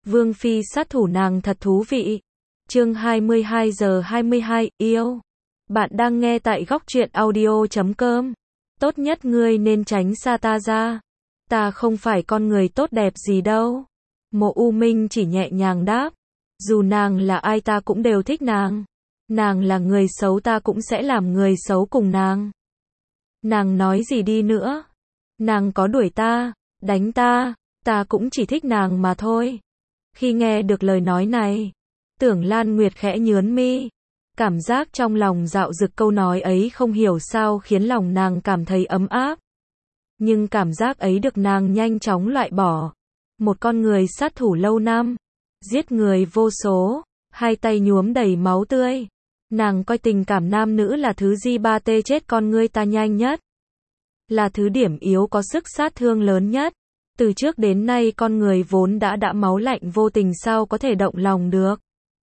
Vương phi sát thủ nàng thật thú vị. Chương 22 giờ 22, yêu. Bạn đang nghe tại góc truyện audio.com. Tốt nhất ngươi nên tránh xa ta ra. Ta không phải con người tốt đẹp gì đâu. Mộ U Minh chỉ nhẹ nhàng đáp. Dù nàng là ai ta cũng đều thích nàng. Nàng là người xấu ta cũng sẽ làm người xấu cùng nàng. Nàng nói gì đi nữa? Nàng có đuổi ta, đánh ta cũng chỉ thích nàng mà thôi. Khi nghe được lời nói này, Tưởng Lan Nguyệt khẽ nhướng mi. Cảm giác trong lòng dạo dực câu nói ấy không hiểu sao khiến lòng nàng cảm thấy ấm áp. Nhưng cảm giác ấy được nàng nhanh chóng loại bỏ. Một con người sát thủ lâu năm, giết người vô số, hai tay nhuốm đầy máu tươi. Nàng coi tình cảm nam nữ là thứ gì ba tê chết con ngươi ta nhanh nhất. Là thứ điểm yếu có sức sát thương lớn nhất. Từ trước đến nay con người vốn đã máu lạnh vô tình sao có thể động lòng được.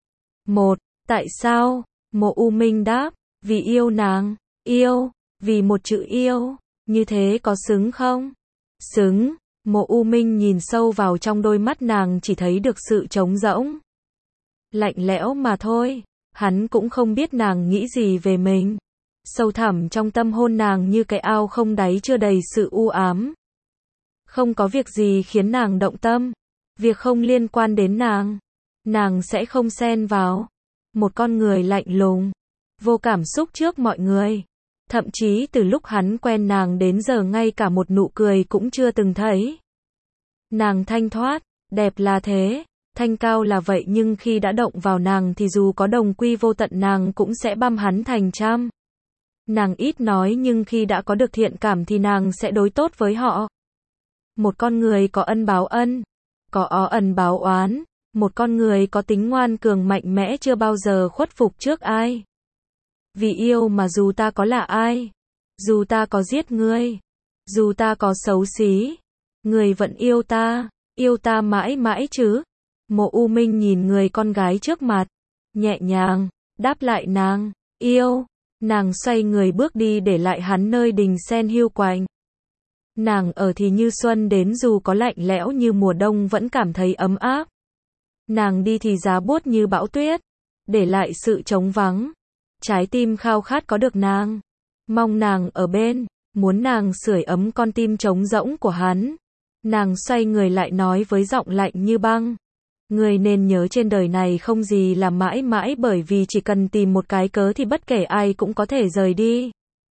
Tại sao? Mộ U Minh đáp, vì yêu nàng, yêu, vì một chữ yêu, như thế có xứng không? Xứng, Mộ U Minh nhìn sâu vào trong đôi mắt nàng chỉ thấy được sự trống rỗng. Lạnh lẽo mà thôi, hắn cũng không biết nàng nghĩ gì về mình. Sâu thẳm trong tâm hồn nàng như cái ao không đáy chưa đầy sự u ám. Không có việc gì khiến nàng động tâm. Việc không liên quan đến nàng sẽ không xen vào. Một con người lạnh lùng, vô cảm xúc trước mọi người. Thậm chí từ lúc hắn quen nàng đến giờ ngay cả một nụ cười cũng chưa từng thấy. Nàng thanh thoát, đẹp là thế, thanh cao là vậy nhưng khi đã động vào nàng thì dù có đồng quy vô tận nàng cũng sẽ băm hắn thành trăm. Nàng ít nói nhưng khi đã có được thiện cảm thì nàng sẽ đối tốt với họ. Một con người có ân báo ân, có ân báo oán. Một con người có tính ngoan cường mạnh mẽ chưa bao giờ khuất phục trước ai. Vì yêu mà dù ta có là ai, dù ta có giết ngươi, dù ta có xấu xí, người vẫn yêu ta mãi mãi chứ. Mộ U Minh nhìn người con gái trước mặt, nhẹ nhàng, đáp lại nàng, yêu. Nàng xoay người bước đi để lại hắn nơi đình sen hiu quạnh. Nàng ở thì như xuân đến dù có lạnh lẽo như mùa đông vẫn cảm thấy ấm áp. Nàng đi thì giá buốt như bão tuyết, để lại sự trống vắng. Trái tim khao khát có được nàng, mong nàng ở bên, muốn nàng sưởi ấm con tim trống rỗng của hắn. Nàng xoay người lại nói với giọng lạnh như băng. Người nên nhớ trên đời này không gì là mãi mãi bởi vì chỉ cần tìm một cái cớ thì bất kể ai cũng có thể rời đi.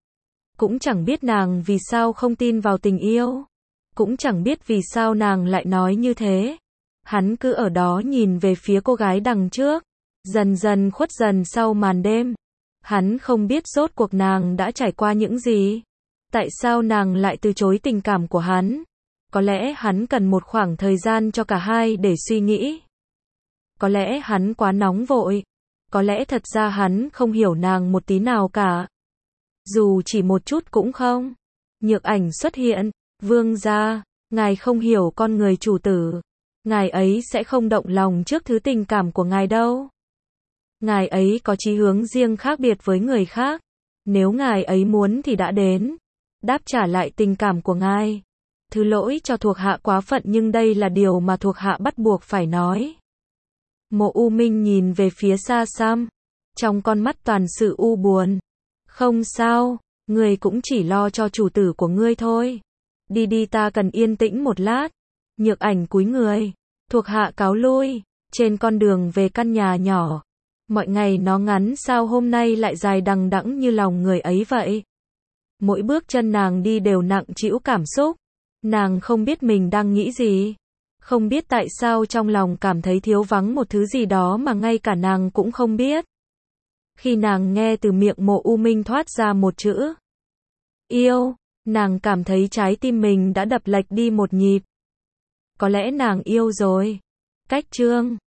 Cũng chẳng biết nàng vì sao không tin vào tình yêu. Cũng chẳng biết vì sao nàng lại nói như thế. Hắn cứ ở đó nhìn về phía cô gái đằng trước, dần dần khuất dần sau màn đêm. Hắn không biết rốt cuộc nàng đã trải qua những gì. Tại sao nàng lại từ chối tình cảm của hắn? Có lẽ hắn cần một khoảng thời gian cho cả hai để suy nghĩ. Có lẽ hắn quá nóng vội. Có lẽ thật ra hắn không hiểu nàng một tí nào cả. Dù chỉ một chút cũng không. Nhược Ảnh xuất hiện, vương gia, ngài không hiểu con người chủ tử. Ngài ấy sẽ không động lòng trước thứ tình cảm của ngài đâu. Ngài ấy có chí hướng riêng khác biệt với người khác. Nếu ngài ấy muốn thì đã đến. Đáp trả lại tình cảm của ngài. Thứ lỗi cho thuộc hạ quá phận nhưng đây là điều mà thuộc hạ bắt buộc phải nói. Mộ U Minh nhìn về phía xa xăm. Trong con mắt toàn sự u buồn. Không sao, người cũng chỉ lo cho chủ tử của ngươi thôi. Đi ta cần yên tĩnh một lát. Nhược Ảnh cúi người. Thuộc hạ cáo lui. Trên con đường về căn nhà nhỏ. Mọi ngày nó ngắn sao hôm nay lại dài đằng đẵng như lòng người ấy vậy. Mỗi bước chân nàng đi đều nặng trĩu cảm xúc. Nàng không biết mình đang nghĩ gì. Không biết tại sao trong lòng cảm thấy thiếu vắng một thứ gì đó mà ngay cả nàng cũng không biết. Khi nàng nghe từ miệng Mộ U Minh thoát ra một chữ yêu, nàng cảm thấy trái tim mình đã đập lệch đi một nhịp. Có lẽ nàng yêu rồi. Cách chương